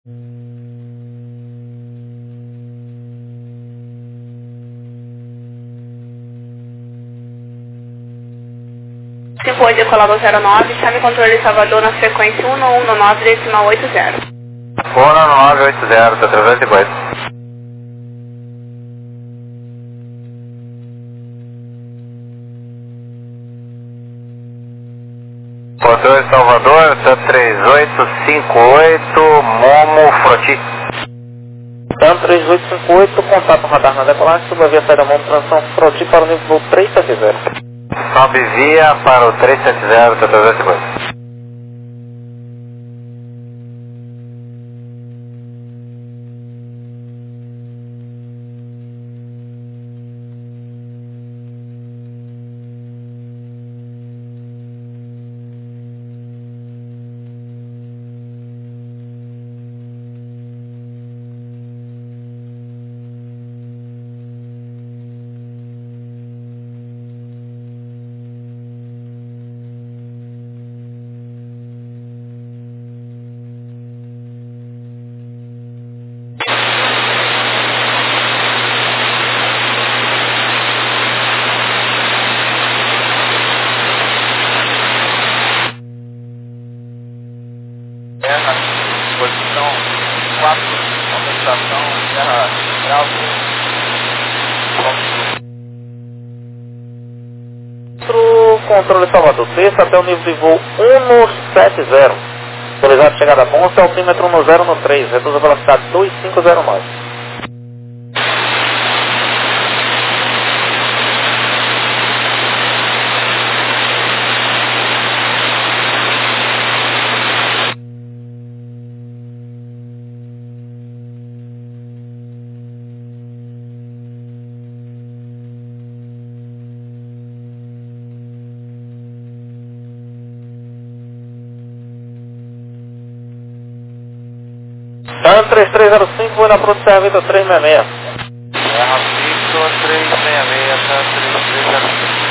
Depois decolado 09, chame controle Salvador na frequência 1119,80. 1980, 308. Controle Salvador, 3858, Momo Froti. TAM 3858, contato radar na decolagem, suba via saída Momo, transição Froti para o nível voo 370. Sobe via para o 370, 308. Posição 4, aumentação, terra grau. Controle Salvador, desça até o nível de voo 170. Autorizado chegada a Monte, altímetro no 0 no 3, reduz a velocidade 2509. TAM 3305, vou na produção Vitor 366. Terra Victor 366, TAM 3305.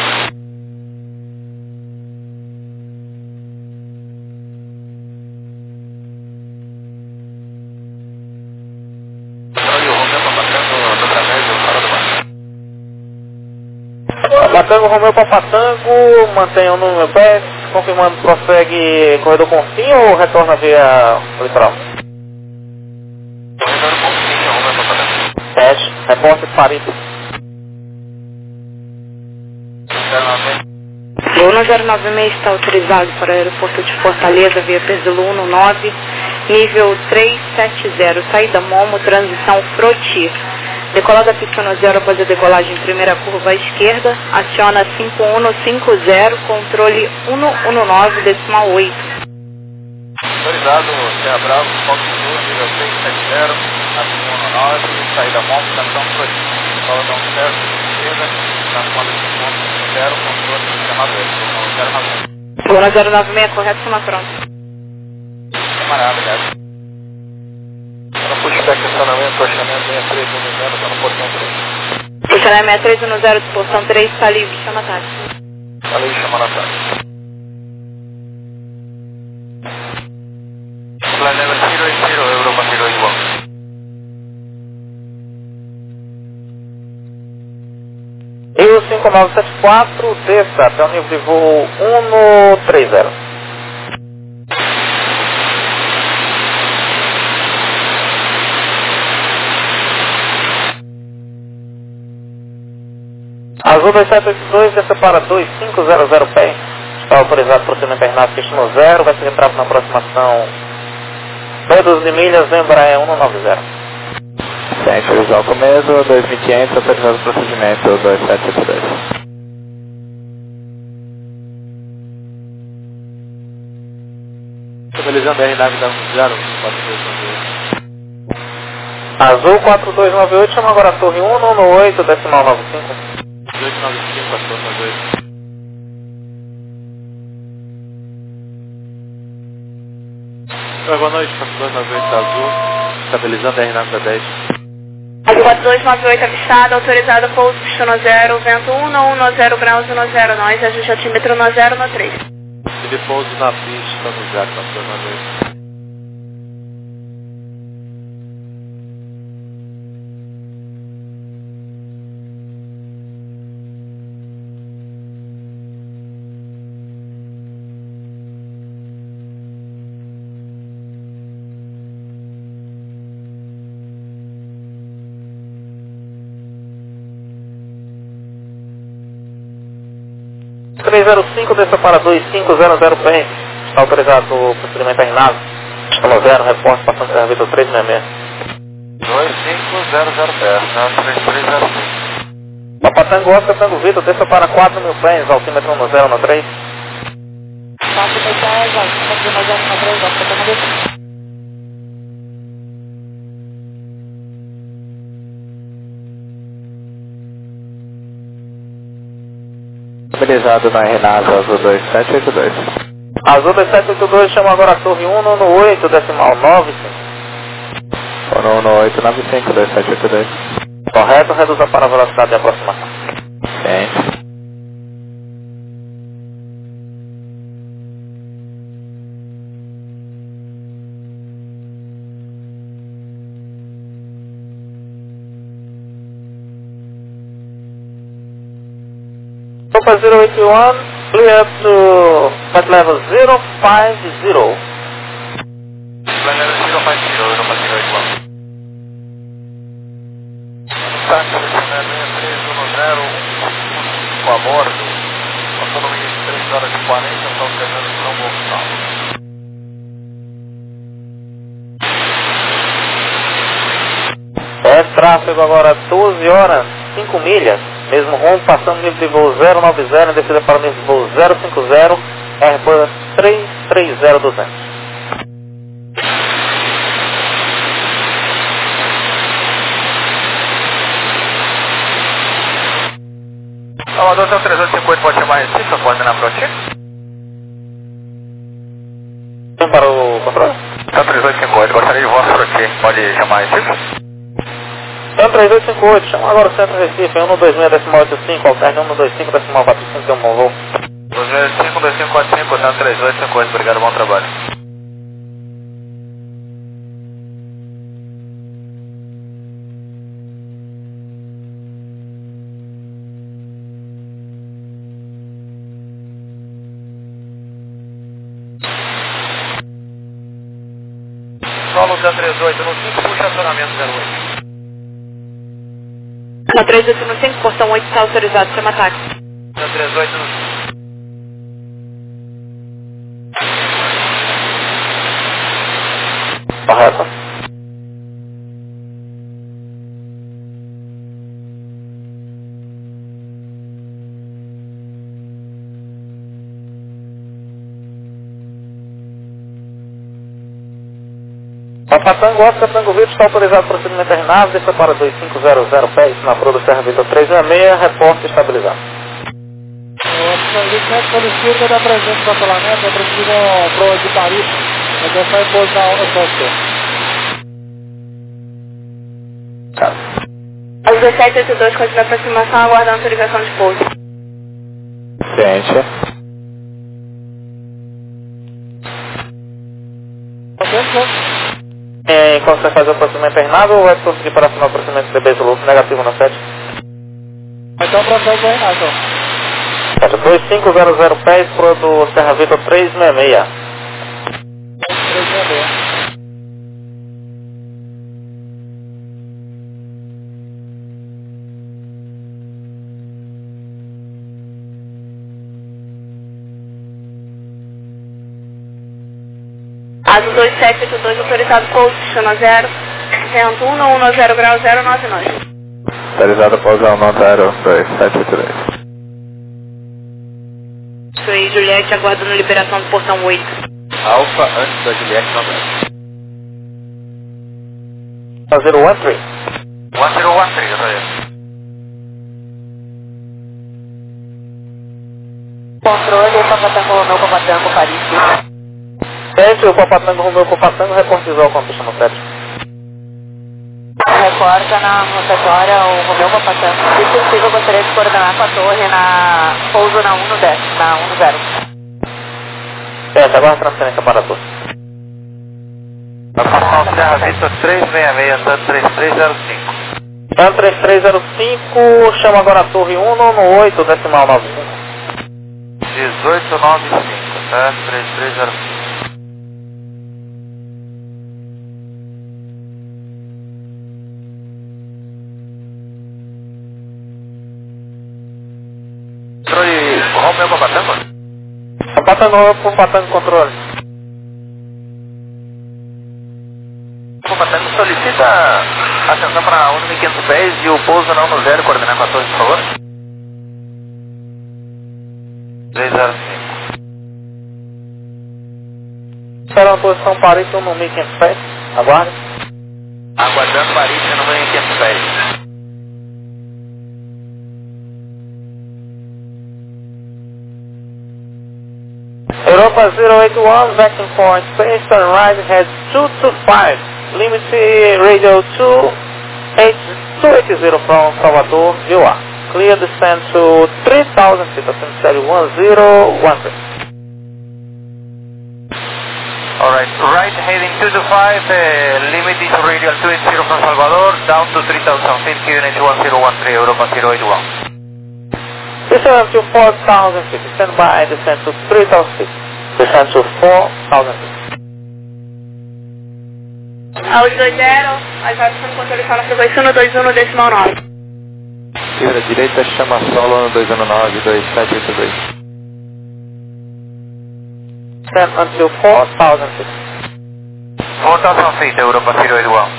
Papatango, Romeu Papatango, mantenha o número pé, confirmando, prossegue corredor com sim ou retorna via litoral? Teste, repórter Farido. Voo 096 está autorizado para o aeroporto de Fortaleza via Pesulo 19, nível 370, saída Momo, transição Froti. Decolada piscina 0 após a decolagem em primeira curva à esquerda, aciona 5150, controle 119,8. Autorizado, Terra Bravo, Fox Sul, nível 370, aciona 19, saída Momo, transição Froti. Decolada 0, esquerda, na comanda de 0, controle de chamado 091. Voo 096, correto, chama pronto. Camarada, obrigado. No pushback estacionamento, achamento 6310, está no portão 3. Estacionamento 6310 de portão 3, está livre, chama a táxi. Está livre, chama na táxi. Planeta 080, Europa 081. E o 5974, desça até o nível de voo 130. Azul 2782, desça para 2500 pé. Está autorizado procedimento terminado, destino 0, vai ser retravo na aproximação 12 de milhas, Embraer 190. Tem, autorizado começo, 2500, autorizado procedimento 2772. Estabilizando a RNAV da 0, 4298. Azul 4298, chama agora a torre 118, decimal 95. 1895, a torre 98. Boa noite, 4298 Azul, estabilizando a RNAV da 10. Azul 4298 avistada, autorizada pouso destino 0, vento 110 graus 10, nós, ajuste altímetro no 0 no 3. Tive pouso na pista no 0, 4298. 2305, desça para 2500 pés. Está autorizado o procedimento terminado. Pistão 0, repórter, passando Serra Vitor 366. 2500 pés, tá? 3305. Papa Tango Oscar, Tango Vitor, desça para 4.000 pés, altímetro 1013. Passo 10, altímetro 1013, Oscar Tango Vitor. Estabilizado na Renasa Azul 2782. Azul 2782, chama agora a torre 118, decimal 95. 11895, 2782. Correto, reduza para a velocidade de aproximação. Ciente. Opa 081, clear to flight level 050. Planeta 050, Táxi 6310, com a bordo, autonomia de 3 horas e 40, está operando por um local. É tráfego agora 12 horas, 5 milhas, mesmo rumo, passando nível de voo 090, em descida para o nível de voo 050, Airbus 330200. Salvador, seu 3858 pode chamar Recife, eu posso ir na fronteira? Vem para o controle? Seu 3858, gostaria de voar fronteira, pode chamar Recife? Centro 3858, chama agora o Centro Recife, 126.85, alterne 125.45, tem um bom voo. 265, 2545, Centro 3858, obrigado, bom trabalho. Solo 038, no 5, puxa acionamento 08. Na 3895, portão 8 está autorizado, chama táxi. 038 no 5. Correto. Papa Tango Oscar, Tango Vitor, está autorizado o procedimento terminado, desça para 2500 pés, na Pro do Serra Vitor 366, repórter estabilizado. Oscar 27 pela esquerda da presente do apelamento, é preciso pro de Paris, mas essa é pôs na onda só aqui. As 1782, continua a aproximação, aguardando autorização de pouso. Ciente. Enquanto você faz o procedimento terminado, ou vai conseguir para assinar o procedimento de beijo louco negativo no 7? Então o processo é então. 2500 pés, Pro do Serra Vitor 366. 366. Azul 2782, autorizado pouso, chama 0, 101, 10 grau 099. Autorizado pousar 12782. Suí Juliette, aguardando liberação do portão 8. Alfa antes da Juliette Novembro. 013. 1013, eu tô aí. Controle, Papatango Romeu, Papatango, Paris. Teste, o Papatango Romeu Papatango, reporte visual com a pista no 7. Recorda na rotatória o Romeu Papatango. Se possível, eu gostaria de coordenar com a torre na pouso na 110, na 10. Teste, agora a transferência para a torre. Estação Serra Vista 366, andando 3305. Então 3305, chama agora a torre 198, decimal 95. 1895, tá? 3305. Romeu Papa Tango? Papa Tango por Papa Tango controle. Papa Tango solicita atenção para 1.500 pés e o pouso não no zero, coordenar 14, por favor. 305. Espera uma posição Parícia no 1.500 pés. Aguarde. Aguardando Parícia no 1.500 pés. Europa 081, vacuum point space, turn right, head 225, limit radio 280 from Salvador, VOA. Clear descent to 3,000 feet, ascent steady 1013. Alright, right heading 225, limit is radial 280 from Salvador, down to 3,000 feet, QNH 1013, Europa 081. Descent to 4,000 feet, stand by, descent to 3,000 feet, descent to 4,000 feet. Aos 20, aviação controle fala frequência 121.9. Fibra direita, chama solo no 219-2782. Descend until 4,000 feet. 4,000 feet, Europa 081.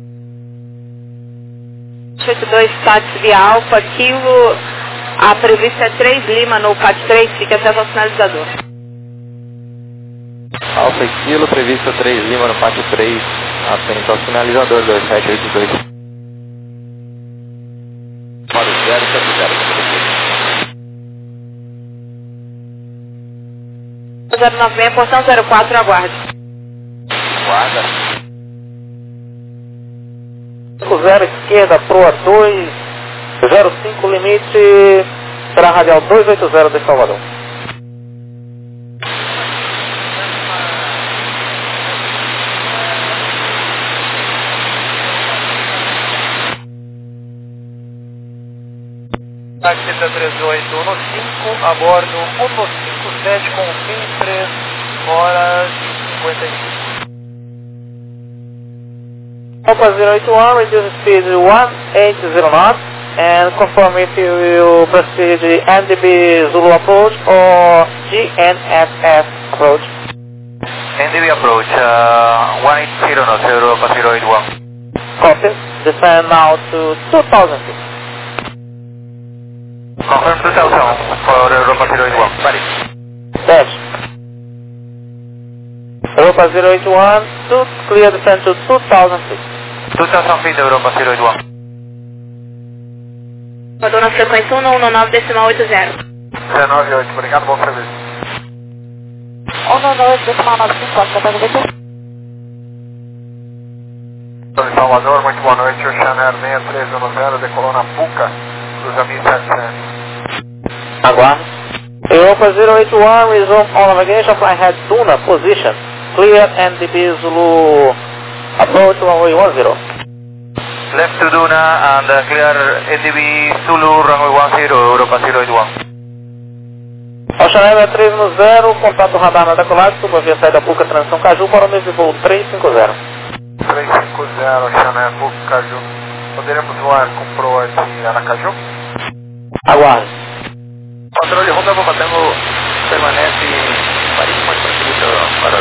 82 status via Alfa, Kilo, a prevista é 3 Lima no PAT 3, fique acesso ao sinalizador. Alfa e Kilo, prevista 3 Lima no pátio 3, atento ao sinalizador 2782. Para o 070. 096, portão 04, aguarde. Guarda. 50 esquerda, proa 2, 05 limite, será radial 280 de Salvador. Taxista 3815, a bordo 157 com fim 3 horas e 55. Alpha 081, reduce speed 180 knots, and confirm if you will proceed the NDB Zulu approach or GNFF approach. NDB approach, 180 knots, Europa 081. Copy. Descend now to 2,000 feet. Confirm 2,000 for Europa 081, Paris. Dash. Europa 081, clear descent to 2,000 feet. 2,000 feet, Europa 081. Mandou na frequência 119.80. 198, obrigado, bom serviço. 119.95, Catango BT. Em Salvador, muito boa noite, o Chanel 6310, decolou na Puca, dos 1700. Aguarde. Europa 081, resume all navigation, fly head Duna, position. Clear NDB Zulu approach 110. Left to Duna and clear NDB Zulu runway 10, Europa 081. Ocean Air 310, contato radar na decolagem, suba via saída Puca, transição Caju, para o mesmo voo 350. 350, Ocean Air Puca, Caju. Poderemos voar com proa de Aracaju? Aguarde. Controle Romeu Papa Tango permanece em Paris, mais facilita para...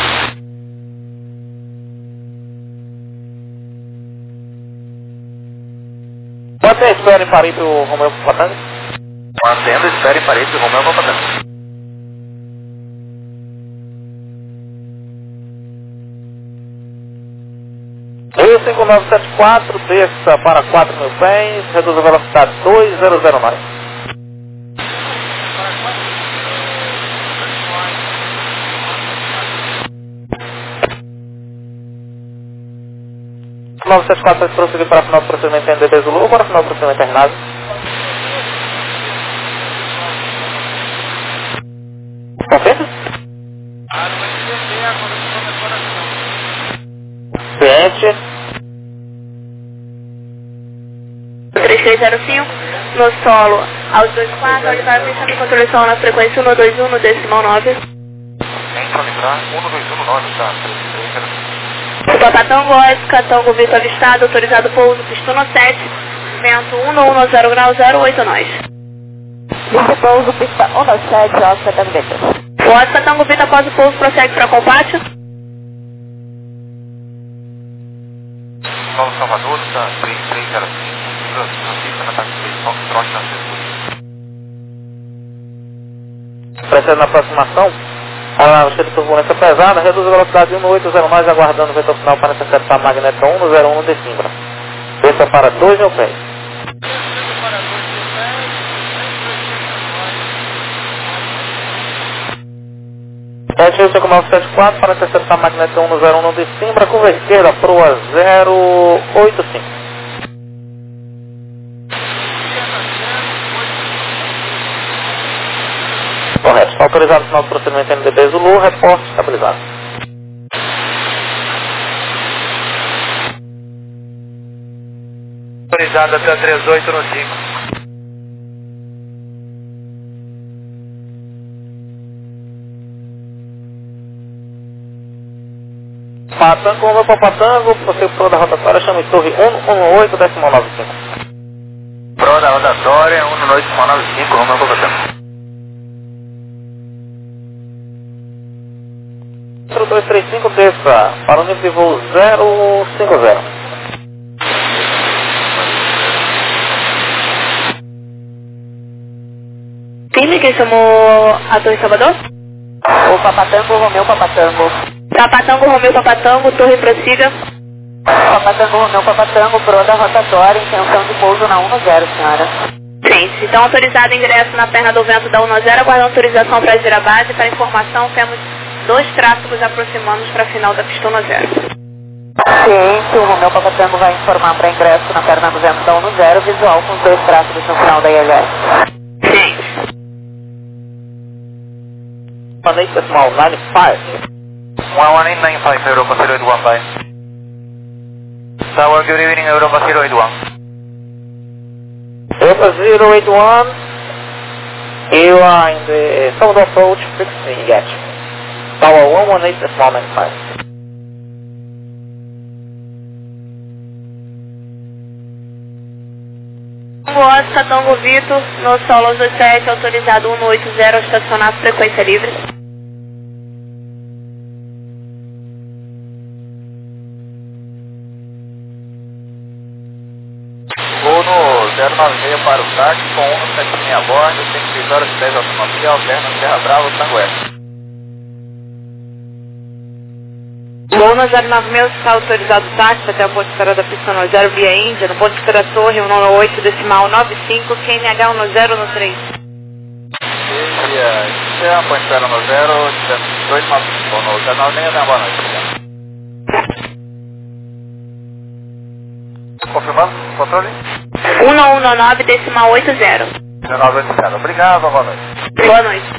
Mantém, espera em Paris para o Romeu Papa Tango. Mantendo, espere em Paris, o Romeu Papa Tango. Rio 5974, desça para 4.000 pés, reduz a velocidade 2009. O 974 vai prosseguir para o final do procedimento NDB Zulu ou para o final do procedimento terminado? Confirma? Cliente. 3305, no solo, aos 24, ele vai fechando o controle solo na frequência 121.9. Entra livrar 121.9, tá? 3305. Papa Tango Oscar, Tango Vitor avistado, autorizado pouso, pistona 7, vento 110 grau 08 nós. Lista pouso, pista 197, Oscar Tango Vita. O Oscar Tango Vita após o pouso prossegue para combate. Paulo Salvador, está 3305, transita na taxa 3, Foxtrot na segunda. Precede na aproximação, a cheia de turbulência pesada, reduz a velocidade de 1809, aguardando o vetor final para interceptar a magneta 101 de Simbra. Desça para 2 mil pés. Retiro 5974 para interceptar a magneta 101 de Simbra, curva esquerda, proa 085. Correto, está autorizado o final do procedimento NDB Zulu, reporte estabilizado. Autorizado até 38 no 5. Patango, Romeu Papatango, você pro da rotatória, chama de torre 118, 95. Pro da rotatória, 11895, Romeu Papatango. 0235, desça para o nível de voo 050. Quem que chamou a Torre Salvador? O Papatango, Romeu Papatango. Papatango, Romeu Papatango, Torre prossiga. Papatango, Romeu Papatango, proa da rotatória, intenção de pouso na 10, senhora. Frente. Então, autorizado ingresso na perna do vento da 10, aguardando autorização para agir a base. Para informação, temos 2 tráfegos aproximando para a final da pista 10. Ciente, o Romeu Papatango vai informar para ingresso na perna do vento da 10, visual com os 2 tráfegos no final da ILS. Ciente. Manei decimal 95. 11895, Europa 081. Tower, good evening, Europa 081. Europa 081, you are in the southern approach, fixing yet. Tower 118 decimal 95. Oscar Tango Vitor, no solo 27, autorizado 180, estacionar frequência livre. Vou no 096 para o táxi, com 176 a bordo, 36 horas e 10 automobil, alterna Serra Brava, Tango Oeste. Voo no 096 está autorizado táxi até a ponte espera da pista 0 via Índia, no ponto espera Torre 198 decimal 95, QNH 10 no 3. Via Índia, ponte espera no 0, 295, no 096, até boa noite, obrigado. Confirmando, controle? 119 decimal 80. 1980, obrigado, boa noite. Boa noite.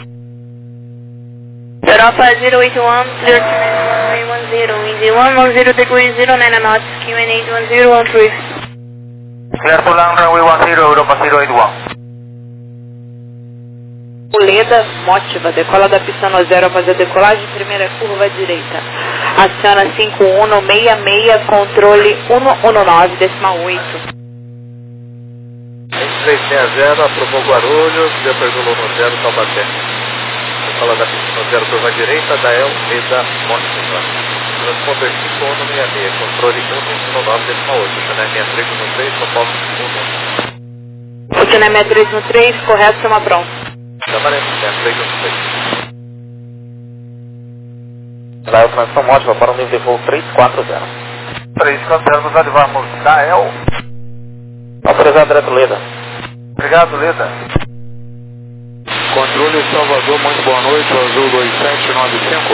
Europa 081, 010, India 110 degrees 09 knots, QNH 1013. Clear to land runway 10, Europa 081. Leda Mótiva, decola da pista 0 após a decolagem, primeira curva à direita. Aciona 5166, controle 119 decimal 8. 2360, aprovou Guarulhos, depergulou no 0, Taubaté. Decola da pista 0, curva à direita, Dael, Leda Mótiva. Transponder 5166, controle 119 decimal 8. Chanel 63 no 3, São Paulo 1. O Chanel 63 no 3, correto, chama pronto. Chamaré 63 no 3. Dael transição módica para o nível de voo 340. 340, nos ativamos Dael. Autorizado direto Leda. Obrigado, Leda. Controle Salvador, muito boa noite, Azul 2795.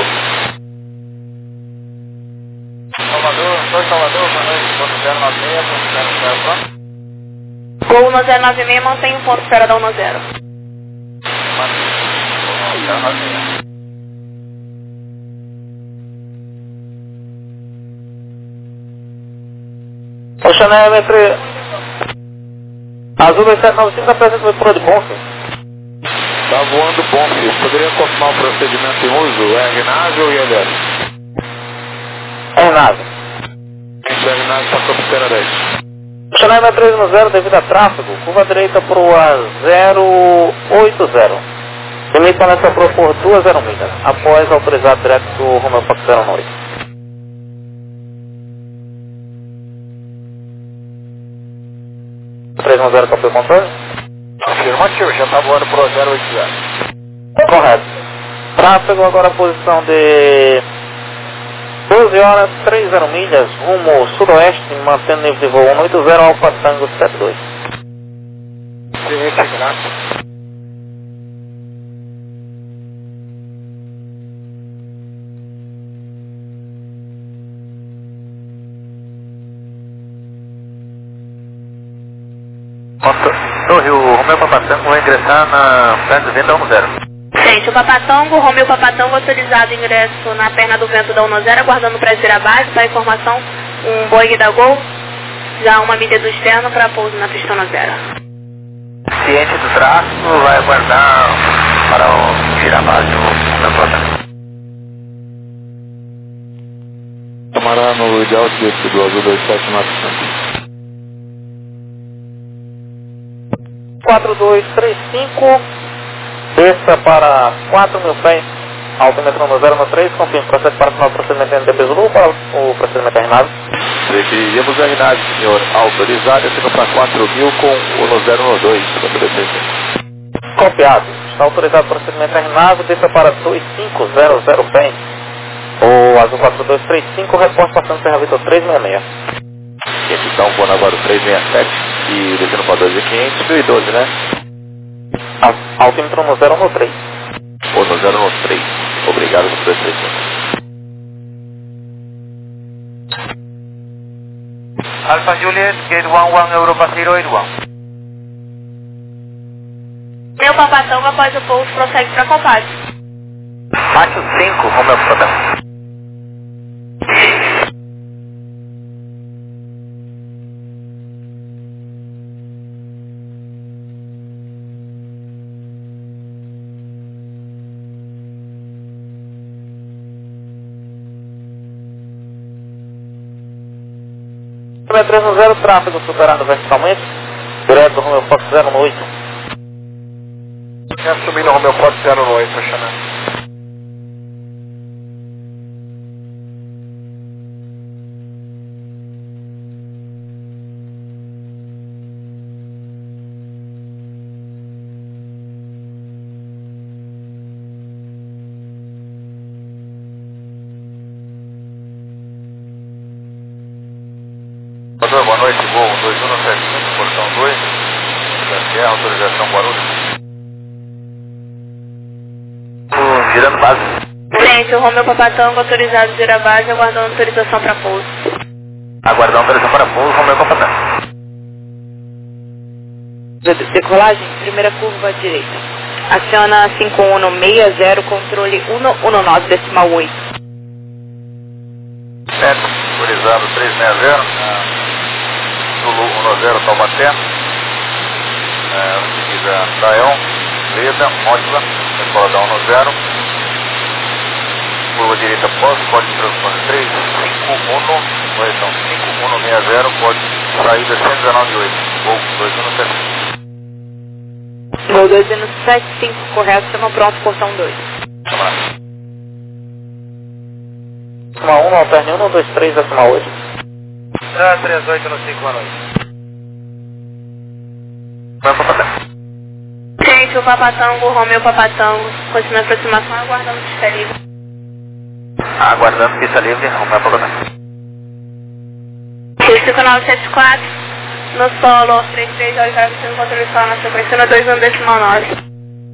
Salvador, Salvador, boa noite, ponto 096, ponto 00, pronto? Voo no 096, mantém o ponto espera da 10. O Chanel entre Azul 2795 apresenta o pro de Bonfim. Tá voando bom, filho. Poderia confirmar o procedimento em uso? R-nave ou ILS? É nave. R-nave para a 10. O Chanel Lema 310 devido a tráfego, curva direita para o A080. Limite nessa por 2,0 milhas, após autorizado direto do Romeo Fox 09. Copiou o controle? Afirmativo, já está voando para o 080. Correto. Tráfego agora a posição de 12 horas, 30 milhas, rumo sudoeste, mantendo nível de voo 180, Alfa Tango 72. Ciente, graças. No Rio, Romeo Papatango vai ingressar na perna do vento da 10. Gente, o Papatango, Romeo Papatango autorizado ingresso na perna do vento da 10, aguardando para descer a base, para informação, um Boeing da Gol, já 1 milha do externo para pouso na pista 10. Ciente do tráfego, vai aguardar para tirar a base do Papatango. Camarada no ideal desse do Azul 2795. 4235, desça para 4.000 pés, altímetro no 013, confirme, procede para o final do procedimento NDB Zulu para o procedimento terminado. Seguiríamos a RNAD, senhor, autorizado, acima para 4.000 com o no 012, copiado, está autorizado o procedimento terminado, desça para 2500 pés, o Azul 4235, resposta passando Serra Vitor 366. Gente, então, voando agora o 367 e descendo para 2.500, 1012, né? Altímetro no 013. Ou no 013. Obrigado por 235. Alpha Juliet, Gate 11, Europa 081. Meu Papatango, após o pouso, prossegue para combate. Macho 5, Romeo Papatango. Romeo 310, tráfego superado verticalmente, direto do Romeo Fox 08. Já subi no Romeo Fox 08, Xanã. Boa noite, voo 2175, portão 2, Garcia, autorização Guarulhos. Girando base. Gente, o Romeo Papatango autorizado a girar a base, aguardando autorização para pouso. Aguardando autorização para pouso, Romeo Papatango. Decolagem, primeira curva à direita. Aciona 5160, controle 119,8. Certo, autorizado 360. Zulu 10 Taubaté, seguida Dael, Leda, Módula, escola da 10, curva direita pós, código de transponder 351, correção 5160, código saída 119.8, voo 2175. Voo 2175, correto, estamos pronto, portão 2. Uma 1, alterne 1, 2, 3, 8. 38 no 5 à noite. Gente, o Papatango, o Romeo Papatango, continua a aproximação, aguardando pista livre. Aguardando pista livre, Romeo Papatango. 5974, no solo 33, vai sendo controle solo na sequência no 21,9.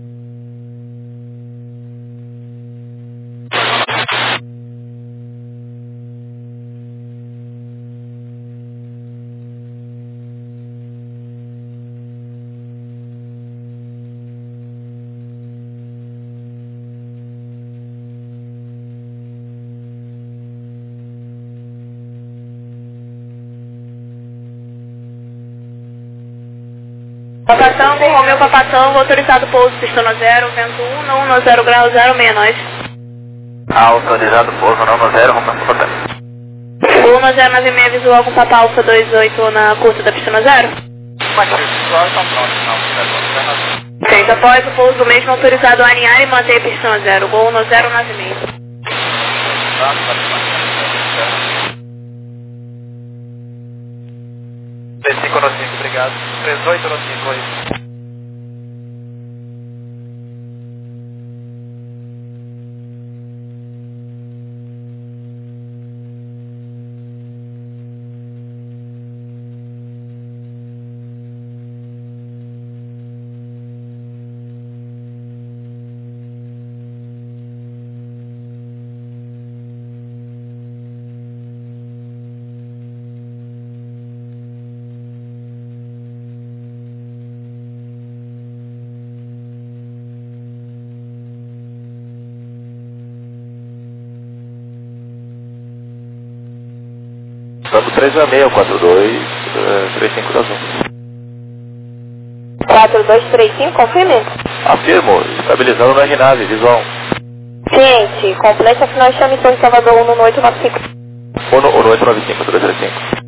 Papatango, Romeo Papatango, autorizado pouso, pistona 0, vento 1, não 10 grau 069. Autorizado pouso, não 0, Romeo Papatango. Gol no 096 visual com Papa Alfa 28 na curta da pista 0. Matias, visual estão prontos, não. Certo, após o pouso do mesmo autorizado a alinhar e manter a pista 0. Gol no 096. T5 no 5, obrigado. 38 no 5, aí. Vamos 366, 42, 35 da Zoom. 4235, confirme. Afirmo, estabilizando na RNAV, visual. Ciente, complete a final chame Torre Salvador 1 no 895. 1 no 895, 235.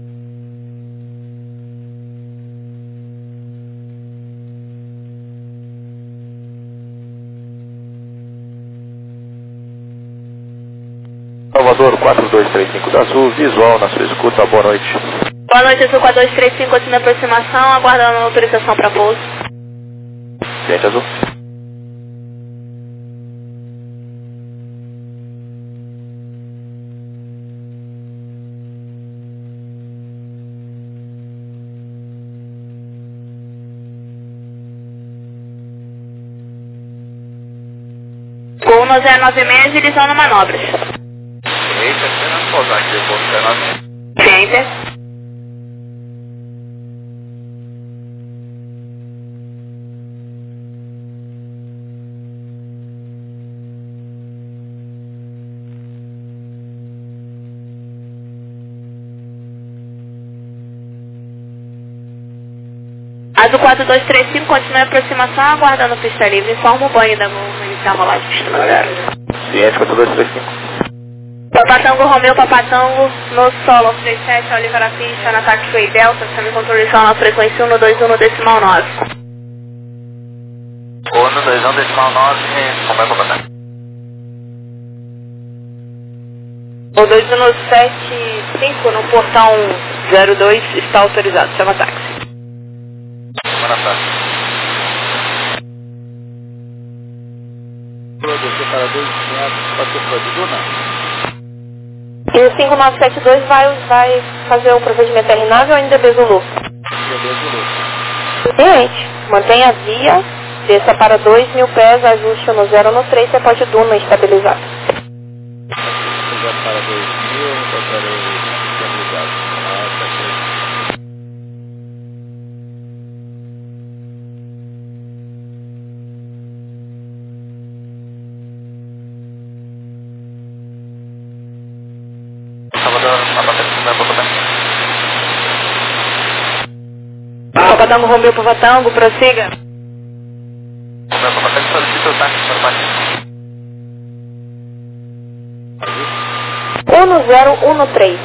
Salvador 4235 da Azul, visual na sua escuta, boa noite. Boa noite, Azul 4235, continua a aproximação, aguardando a autorização para pouso. Ciente, Azul. Gol no 096, agilizando manobras. Eita, Fernando Pousar aqui, eu vou Fernando. Ciente. Azul 4235, continua a aproximação, aguardando pista livre. Informa o banho da Gol, iniciar a rolagem pista 0. Ciente, 4235. Papatango Romeu, Papatango, no solo 37, Oliver na pista, na taxiway Delta, semi-controlação na frequência 121 decimal 9. 121 decimal 9, como é para bater? O 2175 no portão 02 está autorizado, chama táxi. Boa tarde. Produção para 2 metros, passou para a Duna. E o 5972 vai fazer o procedimento RNAV ou ainda Bezulu? Ciente. Mantenha a via, desça para 2.000 pés, ajuste no 0 no 3, você pode Duna estabilizado. Para 2.000, passarei estabilizado. Papatango Romeu, Papatango, prossiga. Meu papai solicita o táxi informativo. 1013.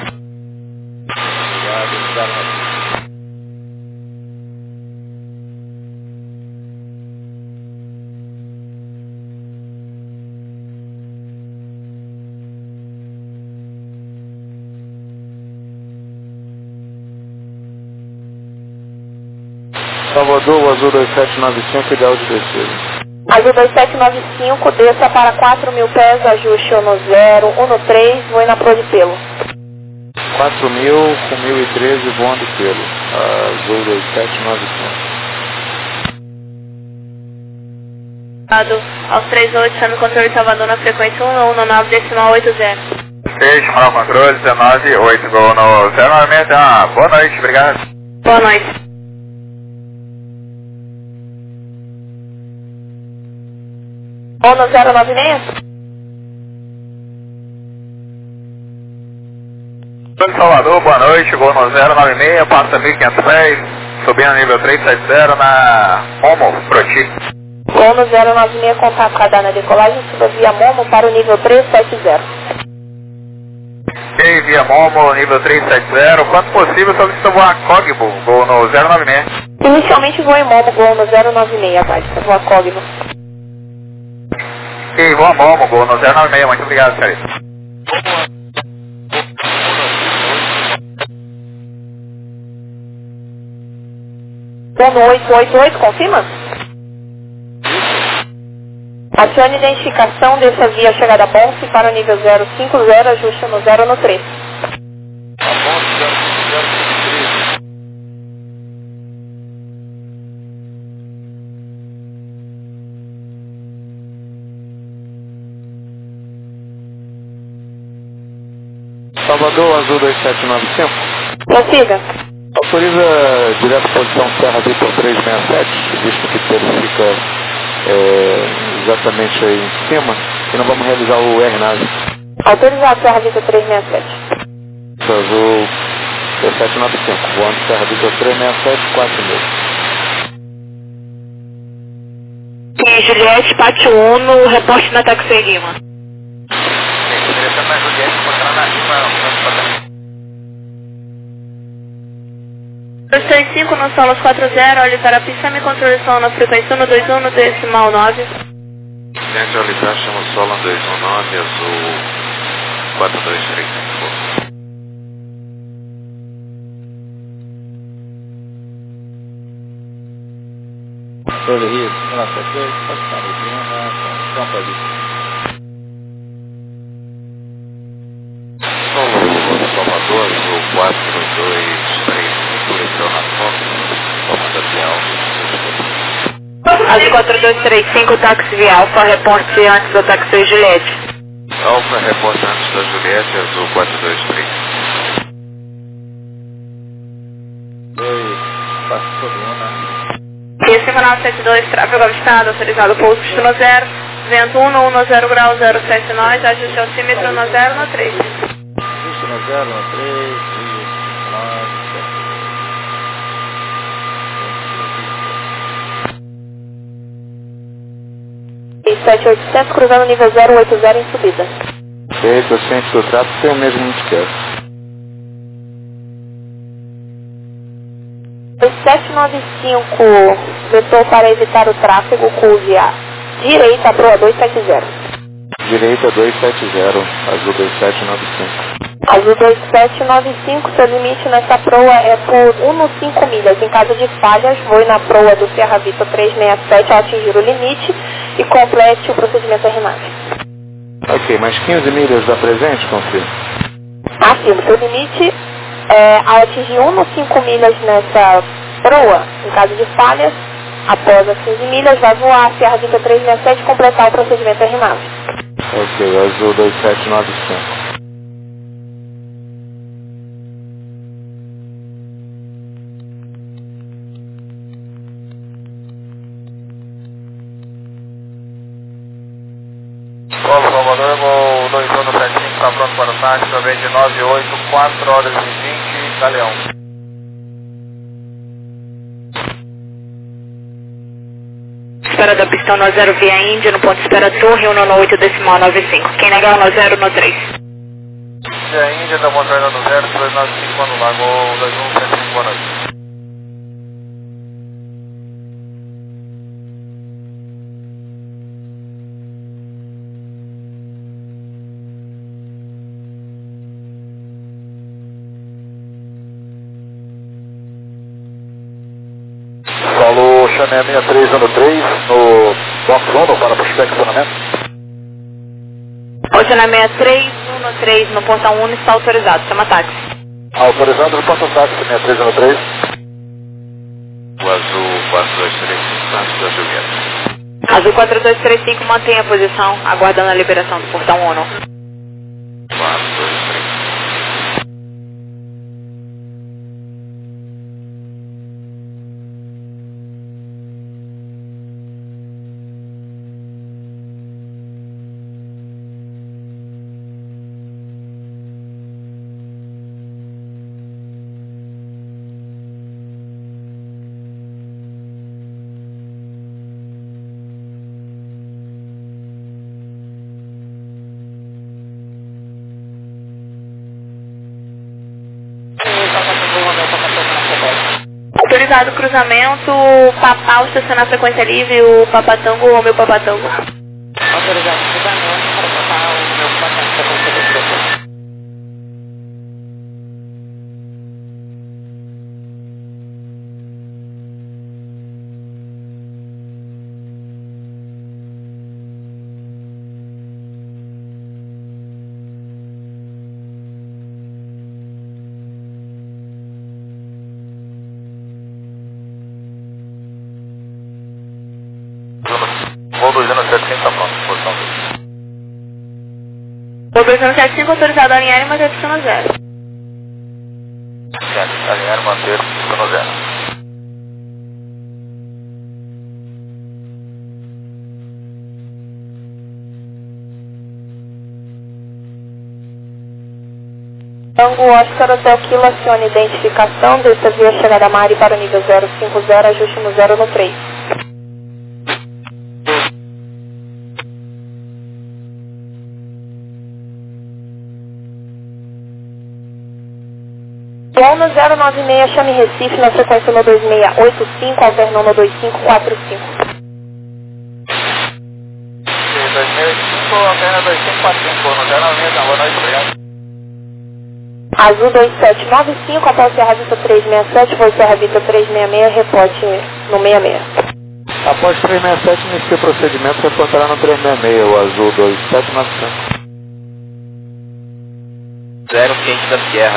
Salvador, o Azul 2795, ideal de descida. Azul 2795, desça para 4.000 pés, ajuste no 0, 1 no 3, voe na Pro de Pelo. 4.000 com 1.013 voando pelo. Azul 2795. Aos 38, chame controle Salvador na frequência 119 decimal 80. Fecho, mal controle, 198, gol no 096, boa noite, obrigado. Boa noite. Gol no 096? Salvador, boa noite, gol no 096, passa 1.500 pés, subindo nível 370 na Momo, Proti. Gol no 096, contato radar na decolagem, suba via Momo para o nível 370. Ok, via Momo, nível 370. Quando possível, solicita voar Cogbo, voo no 096. Inicialmente vou em Momo, voo no 096, abaixo, vou a Cogno. Ok, voa Momo, voo no 096. Muito obrigado, senhorita. Voo no 888, confirma? Acione identificação, desça via chegada Bonfe para o nível 050, ajuste no 0 no 3. Salvador, Azul 2795. Prossiga. Autoriza direto posição Serra Vitor 367, visto que fica exatamente aí em cima, e não vamos realizar o R-Nave. Autorizado, Serra Vitor 367. Azul 2795, voando Serra Vitor 367, 4 E Juliette, Pátio 1, reporte na Taxi Lima. Direção na Juliette, encontrando na Lima, 235 no Solos 40, olhe para a pista, me controle som na frequência 121 no decimal 9. Gente, olhar, chama o Solon 219, Azul 4235. Beverly Hills, 1972, pode estar com campo ali. Salvador, Azul 4235, Liceu Rafon, comando avião. Azul 4235, táxi via Alfa, reporte antes do táxi Juliette. Alfa, reporte antes da Juliette, Azul 423. Oi, passo todo mundo. P5972, tráfego avistado, autorizado pouso no 0, vento 110 graus 07 nós, ajuste alcímetro no 0 no 3. Justo no 0, no 3, 9, 7800, cruzando nível 080 em subida. Feito, ciente do tráfego, tem o mesmo indicador. 795, vetor para evitar o tráfego, curve à direita, proa 270. Direita 270, Azul 2795. Azul 2795, seu limite nessa proa é por 1,5 milhas. Em caso de falhas, voe na proa do Serra Vitor 367 ao atingir o limite e complete o procedimento RNAV. Ok, mais 15 milhas dá presente, confirmo. Afirmo, seu limite é ao atingir 1,5 milhas nessa proa. Em caso de falhas, após as 15 milhas, vai voar a Serra Vitor 367 e completar o procedimento RNAV. Ok, Azul 2795. Polo Salvador, voo 2175, está pronto para o táxi, também de 98, 4 horas e 20, Galeão. Espera da pistão no 0 via Índia, no ponto de espera Torre 198 decimal 95. Quem negar no 0 no 3. E a Índia está mostrando no 0, 295 no Lago 2175, boa noite. Falou, Chané 63 ano 3, no Box 1, para prospeccionamento. Oceana 63, 1 no 3, no portão 1 está autorizado, chama táxi. Autorizado no portão táxi 63 ano 3. O Azul 4235, antes da Juliette. Azul 4235, mantenha a posição, aguardando a liberação do portão 1. 423. Autorizado o cruzamento, Papal estacionar frequência livre, o Papatango ou o meu Papatango. Autorizado o cruzamento para Papal, o meu Papatango frequência livre. Voo 275 está pronto, posição 2. O 275 autorizado a alinhar e manter destino 0. Ciente, alinhar e manter destino 0. Tango Oscar Hotel Kilo, acione identificação, desça via chegada Mari para o nível 050, ajuste no 0 no 3. Voo no 096, chame Recife, na sequência no 2685, alternando no 2545. 2005, alterna 2545, no 096, boa noite, obrigado. Azul 2795, após Serra Vista 367, foi Serra Vista 366, reporte no 66. Após 367, inicia o procedimento, reportará no 366, o Azul 2795. 0 quente da Sierra.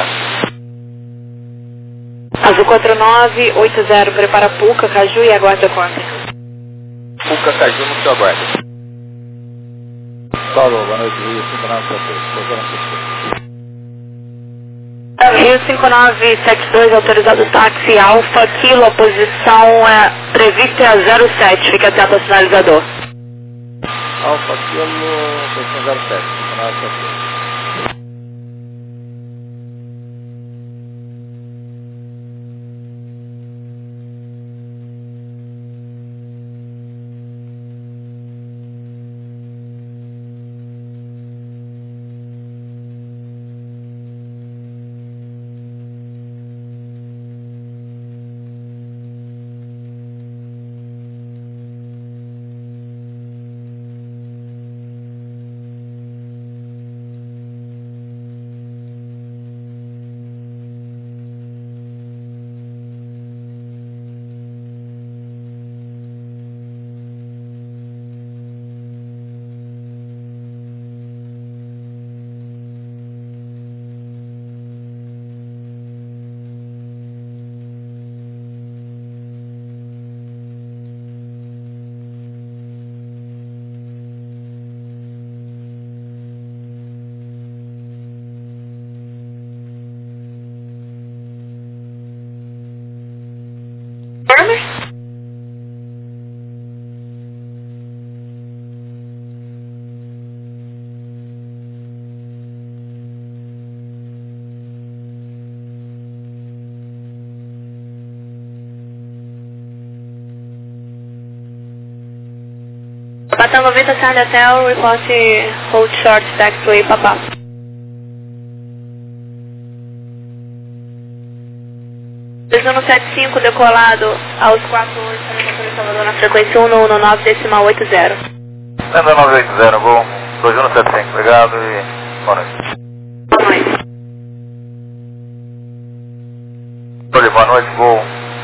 Azul 4980, prepara Puca, Caju e aguarda quanto? Puca Caju no seu aguardo. Falou, boa noite, Rio 5972. Rio 5972, autorizado táxi Alfa, Kilo, a posição prevista é a 07, fica atento ao sinalizador. Alfa Kilo, posição 07, 5972. Patango Vita Sand Hotel, report hold short taxiway Papá. Desvio 75 decolado aos 4 horas para Salvador na frequência 119.80. Lembra 980, voo 2175, obrigado e boa noite. Boa noite. Oi, boa noite, voo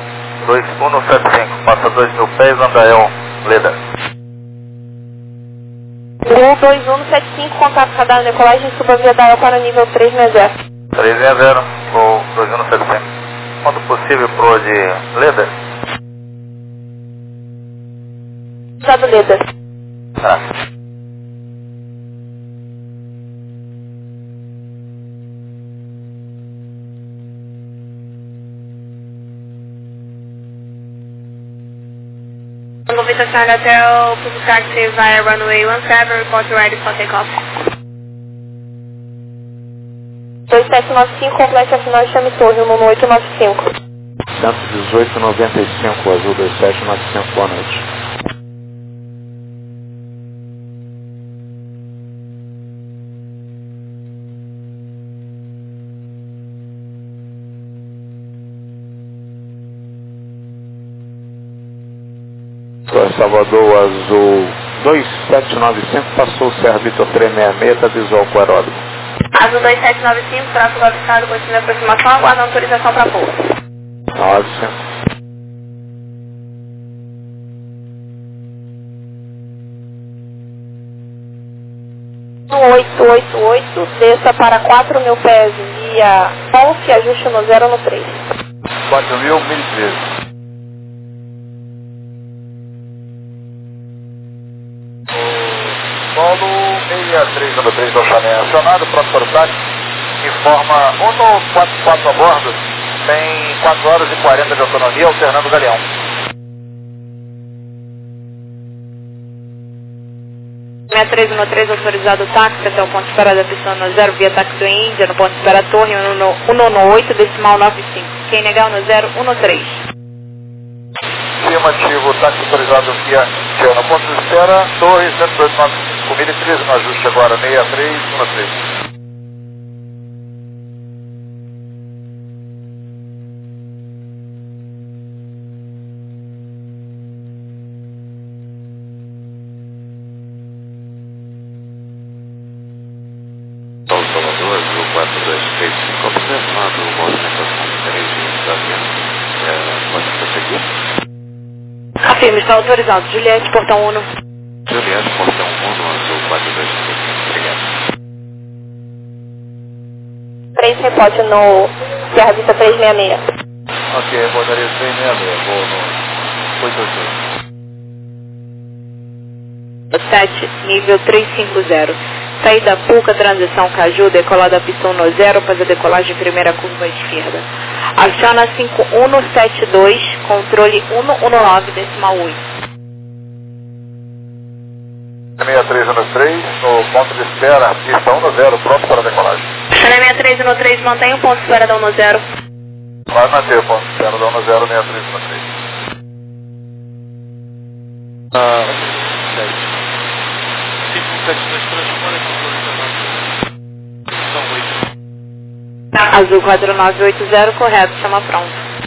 2175, passa 2.000 pés, Andael, Leda. Gol 2175, contato radar decolagem, suba via dial para o nível 360. 360, voo 2175. Quando possível, pro de Leda? Estado Leda. Tá. Tango Vita Sand Hotel, Puka Taxi via runway 17, report ready for takeoff. 2795, complete a final, chame torre, rumo 895. 118,95, Azul 2795, boa noite. Salvador Azul 2795, passou o Serra Vitor 366, está visual com o aeródromo. Azul 2795, tráfego avistado, continua a aproximação, aguarda autorização para pouso. 95. No 888, desça para 4.000 pés via Ponce, ajuste no 0 no 3. 4.000, 1013. Solo 6393 do Chané acionado, pronto para o táxi, informa no 44 a bordo, tem 4 horas e 40 de autonomia, alternando o galeão. Meia 313, autorizado o táxi até o ponto de espera da pista no 0, via táxi do Índia, no ponto de espera torre, 118, decimal 95. Quem negar no 013. Afirmativo, táxi autorizado via Índia, no ponto de espera, torre 10295, comida e 13 no ajuste agora, 6313. Salvador Azul 4235, observado movimentação de 3 da avião. Pode prosseguir? Afirma, está autorizado. Juliette, portão 1. Juliette, portão 1, Azul 4235, obrigado. 3 reporte no Serra Vista 366. Ok, bordaria 366, vou no 888. 7, nível 350. Saída Puca, transição Caju, decolada pistão no 0, fazer decolagem primeira curva à esquerda. Aciona 5172, controle 119, decimal 8. 6313, no ponto de espera, pistão no 0, pronto para decolagem. Chané 6313, mantém o ponto de espera da 10. Vai manter o ponto de espera da 10, 6313. 572 transpõe controle 8. Azul 4980, correto, chama pronto.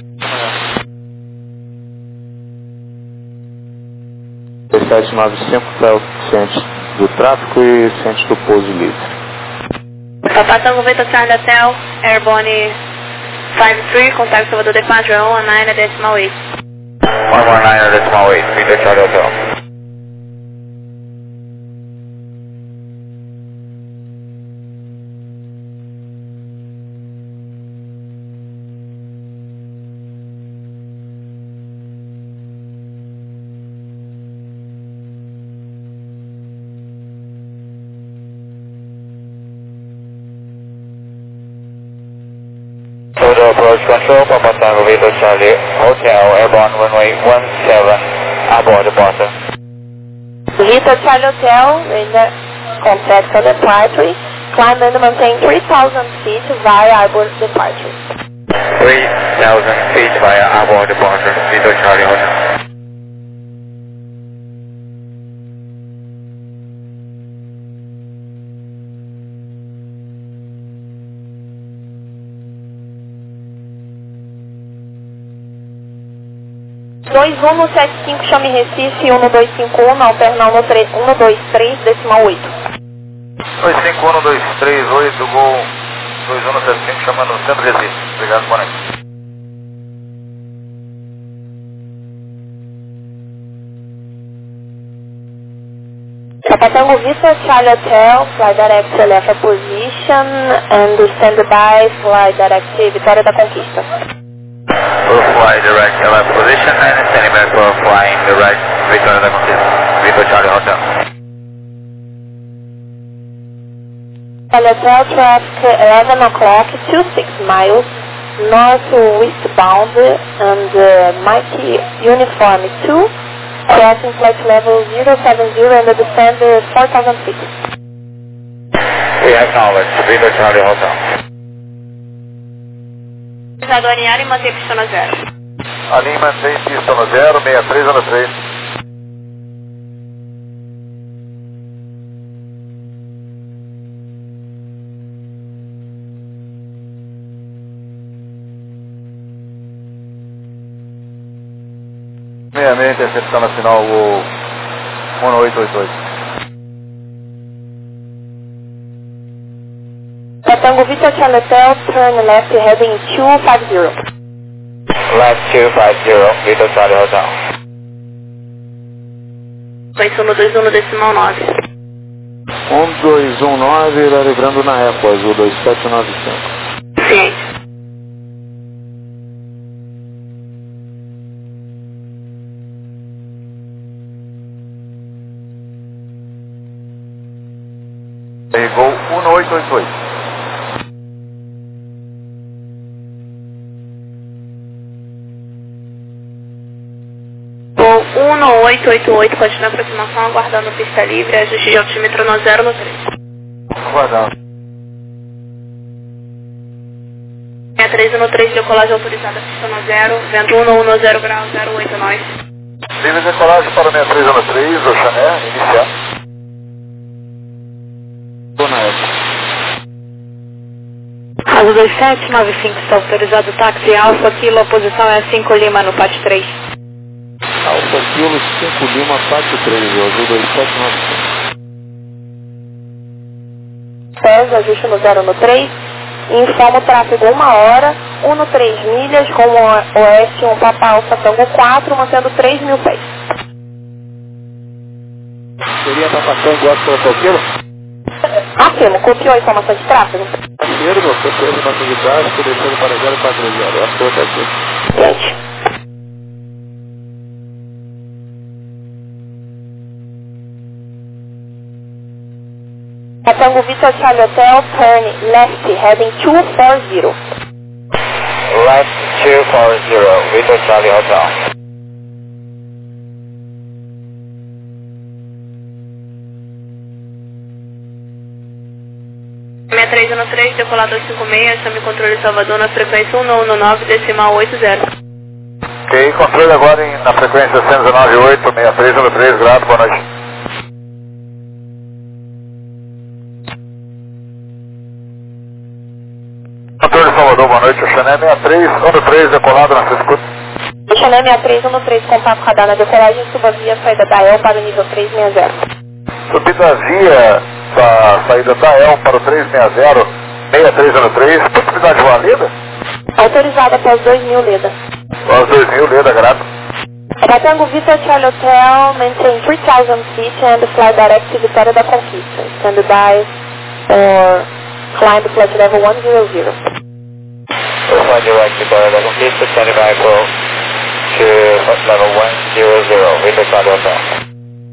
O 795 está ciente do tráfego e ciente do pouso livre. Papa Tango Victor Charlie Hotel, Airborne 53, contato Salvador Departure 119, decimal 8. 119, decimal 8, Victor Charlie Hotel. Total approach control, Papa Tango Victor Charlie Hotel, Airborne runway 17, aboard departure. Victor Charlie Hotel, in the contact for departure, climb and maintain 3,000 feet via airborne departure. 3,000 feet via aboard departure, Victor Charlie Hotel. Dois 175, chame Recife, 1251, alternal no 123, decimal 8. 2512338, Gol 2175, chamando o centro Recife. Obrigado, boa noite. Papa Tango Victor Charlie Hotel, fly direct to left position, and stand by, fly direct Vitória da Conquista. We'll fly direct left position and standing back for flying direct Victor da Conquista. Victor Charlie Hotel. Charlie Hotel, traffic 11 o'clock, 26 miles, northwestbound, and Mighty Uniform 2, crossing flight level 070 and the descend 4,000 feet. We acknowledge Victor Charlie Hotel. Alinhar e manter pista no 0. Alinhe mantém pista no 0, 6303. 66, interceptação na final, o 1888. Tango Victor Charlie Hotel, turn left heading 250. Left 250, Victor Charlie Hotel. Conheço no 21 decimal 9. 1219, irá livrando na Eco, azul 2795. Ciente. Gol 1888. Gol 1888, continua a aproximação, aguardando pista livre, ajuste de altímetro no 0 no 3. Aguardando. 63 no 3, decolagem autorizada, pista no 0, vento 110 grau, 08 nós. Livre decolagem para 63 no 3, Oxané, iniciar. Dona Eco. Azul 2795, está autorizado táxi Alfa, Kilo, a posição é 5 Lima no PAT 3. Alfa Kilo 5 Lima, Pátio 3, azul 2795. PES, ajuste no 0 no 3. Informa o tráfego 1 hora, 1 no 3 milhas, com o oeste 1 Papa Alfa Tango 4, mantendo 3.000 pés. Seria Papa Tango Alfa Kilo? Afirmo, copiou a informação de tráfego? Primeiro, você fez uma informação de tráfego, deixando para 040, acho que eu até aqui. Gente. Tango Victor Charlie Hotel, turn left, heading 240. Left 240, Victor Charlie Hotel. Minha 3 no 3, decolado 256, chame controle Salvador na frequência 119 decimal 80. Ok, controle agora na frequência 119.8, 63 no 3, grato, boa noite. Controle Salvador, boa noite, Oxané 63, 1 no 3, decolado na sua escuta. Oxané 63, 1 no 3, contato radar na decolagem, suba via saída da EL para o nível 360. Subida via da saída da EL para o 360, 63 no 3, possibilidade de uma lida? Autorizada após 2.000 leda. Após 2.000 lida, grato. Tango Victor Charlie Hotel, maintain 3,000 feet and fly direct to Vitória da Conquista. Stand by or climb flight level 100. Fly direct Vitória da Conquista, stand by for to level 100, Victor Charlie Hotel.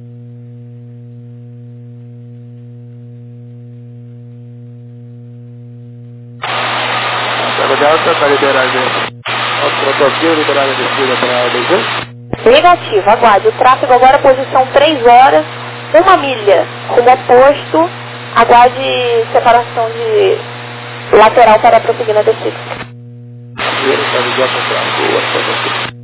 Delta, está liberado. Protocolo liberado a descida para a DG? Negativo, aguarde. O tráfego agora posição 3 horas, 1 milha, rumo oposto. Aguarde separação de lateral para prosseguir na descida. Está ligado com o tráfego.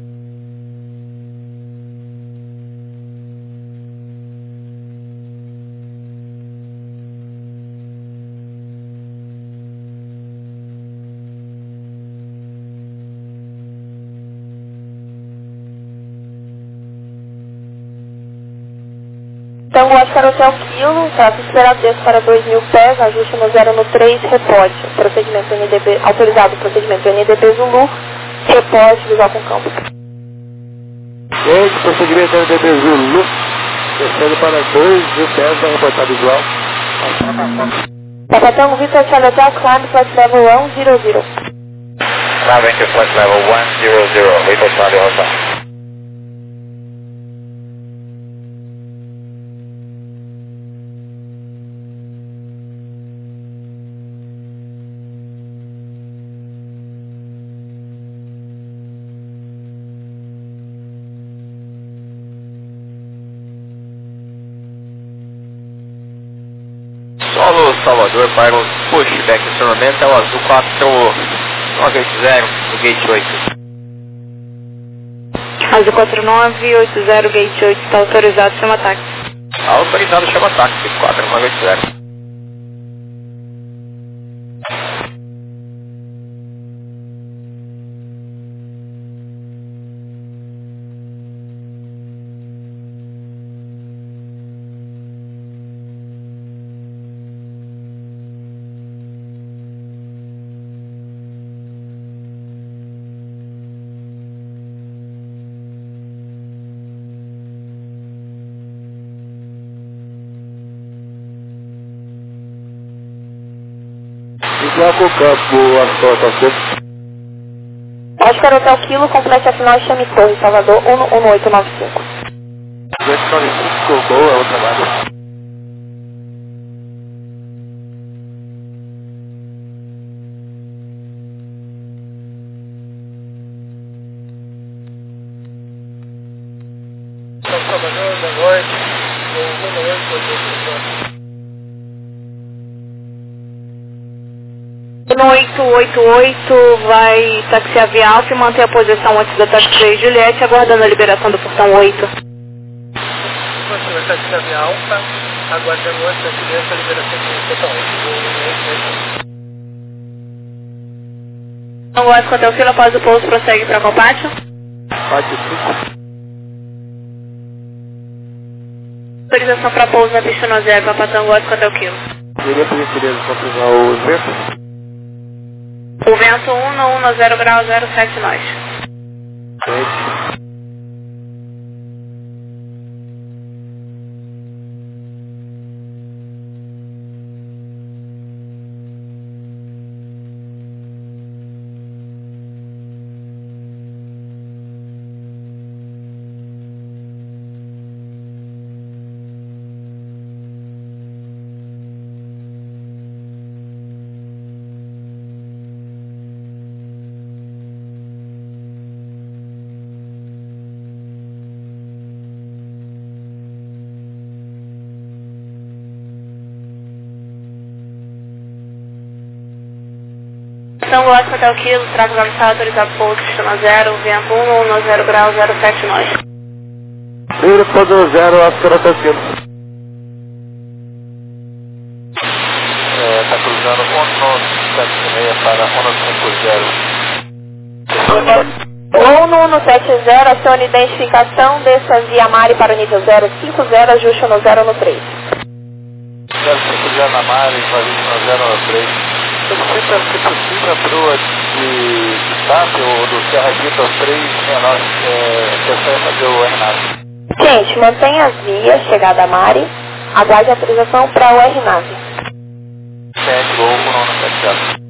Tango Oscar Hotel Kilo, trato esperado desce para 2.000 pés, ajuste no 0 no 3, reporte. Procedimento NDB, autorizado procedimento NDB Zulu, reporte visual com campo. Esse procedimento NDB Zulu, descendo para 2.000 pés, vai reportar visual. Papa Tango Victor Charlie Hotel, climb flight level 100. Climbing to flight level 100, Victor Charlie Hotel. Solo Salvador para o pushback instrumento é o azul 4980 no gate 8. Azul 4980, gate 8, está autorizado, chama táxi. Autorizado, chama táxi 4980. Desloca o campo, Oscar Hotel Kilo. Oscar Hotel Kilo, complete a final Chame Torre, Salvador 11895. 295, boa, outra vaga. Salvador, da noite, 1888 vai taxiar via Alfa e manter a posição antes da taxi 3 Juliette, aguardando a liberação do portão 8. Você vai taxiar via Alfa, aguardando antes da Juliette a liberação do portão 8. Então, Oscar Hotel Kilo, após o pouso, prossegue para qual pátio? Pátio 5. Autorização para pouso na pista no 0, Papa Tango, Oscar Hotel Kilo. Seria por gentileza confirmar os ventos? O vento 1 no 0 grau 07 nós. Então, Oscar Hotel Kilo, tráfego avançado, autorizado pouso, pista 0, vento 1 no 0 grau 07 nós. Livre para 0, Oscar Hotel Kilo. Está cruzando 176 para 150. 170, acione identificação, desça via Mari para o nível 050, ajuste no 0 no 3. 050 na Mari, valide no 0 no 3. Solicita, se possível, a grua de TAP ou do Serra Guita 369, que é fazer o RNAV. Gente, mantenha as vias, chegada a Mari, aguarde a autorização para o RNAV. 7, Gol, Corona 70.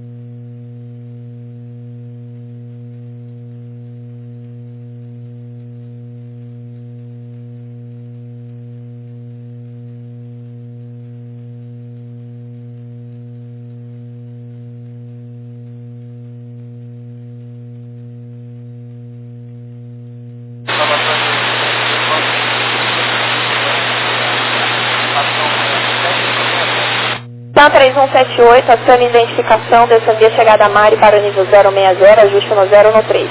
Então, 3178, acione identificação, desça via chegada a Mari para o nível 060, ajuste no 0 no 3.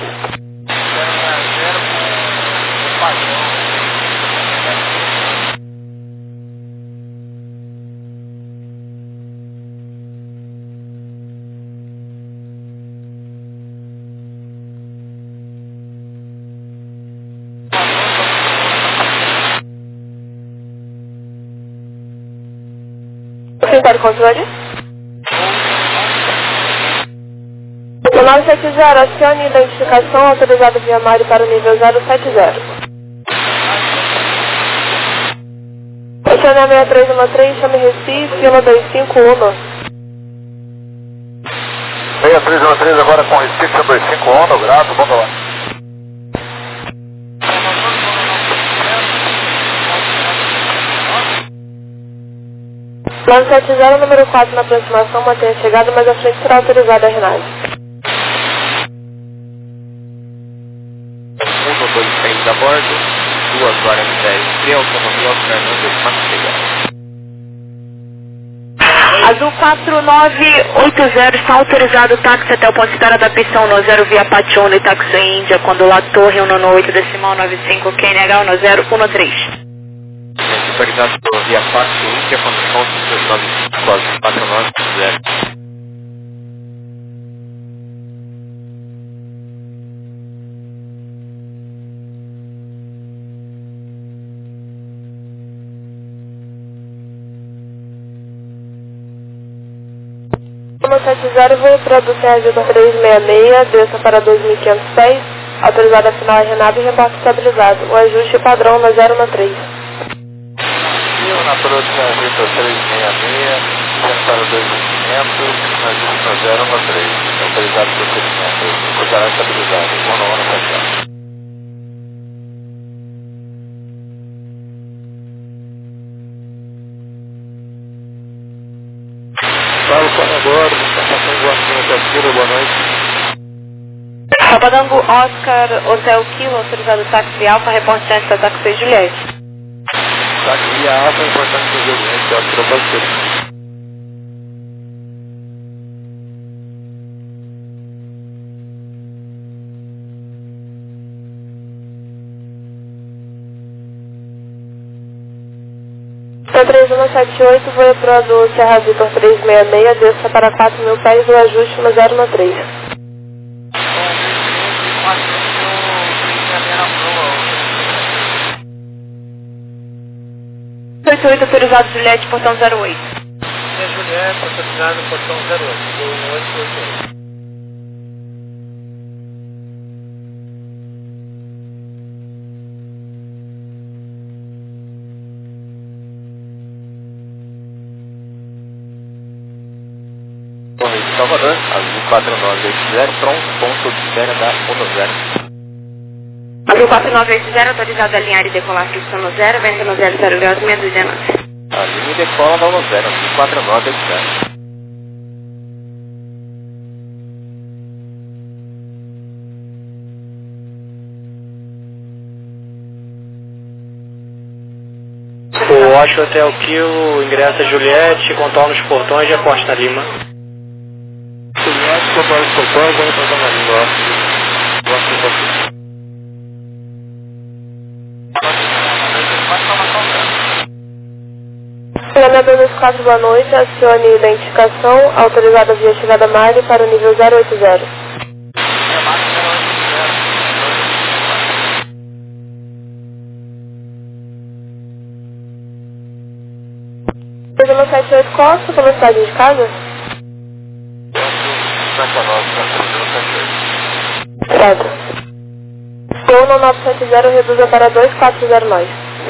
Secretário de controle. O 970, acione identificação, autorizado via Mari para o nível 070. Acione a 6313, chame Recife, fila 251. 6313 agora com Recife 251, grato, vamos lá. 970, número 4 na aproximação, mantenha a chegada, mas a frente será autorizada a RNAV. 123 a bordo, 2 horas e 10 de autonomia, alternando máximo. Azul 4980 está autorizado o táxi até o ponto de espera da pista 10 via Pationa e táxi Índia, quando lá Torre 198 decimal 95 QNH 1013. Autorizado via táxi Índia, condição 4990. Como 70, vou para do CRJ 366, desça para 2.500 pés, autorizada a final a RNAV e reporte estabilizado. O ajuste padrão no 0 no 3. Na próxima CRJ 366, para 2500, na 013, autorizado o procedimento, cruzará estabilizado, ono fechado. Fala, Panagoro, estação Guardião Casqueira, boa noite. Papadango Oscar Hotel Kilo, autorizado táxi Alfa, reporte da táxi Juliette. Táxi Alfa, importante para o Juliette, Oscar Casqueira. P3178, voador Serra Vitor 366, desça para 4.000 pés do ajuste no 013. 88, autorizado Juliette, portão 08. É Juliette, autorizado portão 08, 1888. Salvador, azul 4980, pronto, ponto de espera da 10. Azul 4980, autorizado a alinhar e decolar fixo no 0, vento no 00 graus, meia dúzia. A linha decola da 10, azul 4980. O Oscar Hotel Kilo, ingressa Juliette, contorna os portões e aposta na Lima. Juliette, contorna os portões, vamos passar na Lima. Planador 24, boa noite, acione identificação, autorizada via chegada Mari para o nível 080. Programa 78 Costa, velocidade indicada? Certo. Gol 970, reduza para 240 nós.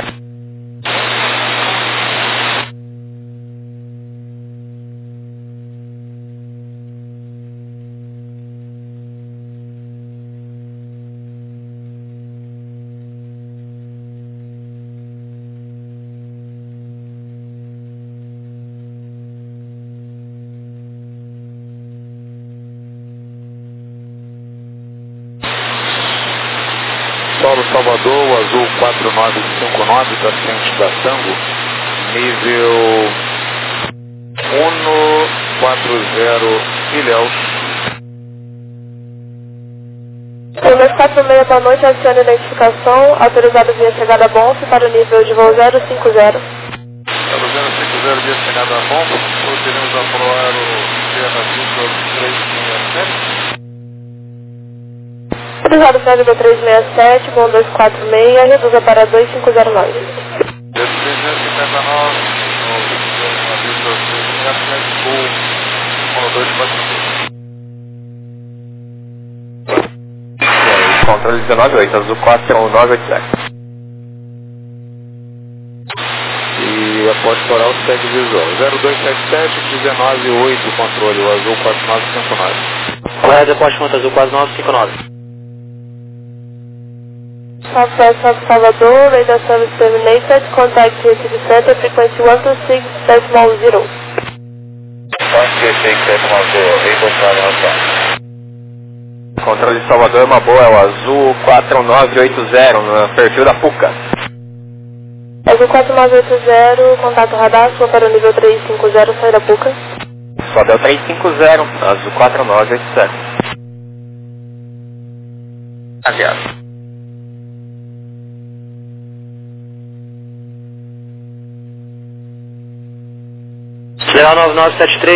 Paulo Salvador, o azul 4959, para frente da Tango, nível 140 Ilhéus. Programa 46, boa noite, acione identificação, autorizada via chegada Bonf para o nível de voo 050. 050 via chegada a bomba, poderemos aprovar o Serra Vitor 367. Autorizado Fred 367, bom 246, reduza para 250 nós. 359, no Vitor 367, gol 1245. Controle 198, azul 4987. E após coral segue visual. 0277 198, controle, o azul 4959. Correto, após conta azul 4959. Southwest of Salvador, radar service terminated, contact city center, frequency 126.0. 126.0, Controle de Salvador é uma boa, é o azul 4980, no perfil da PUCA. Azul 4980, contato radar, sua para o nível 350, saída PUCA. Só deu 350, azul 4980. Aliás. Geral 9973.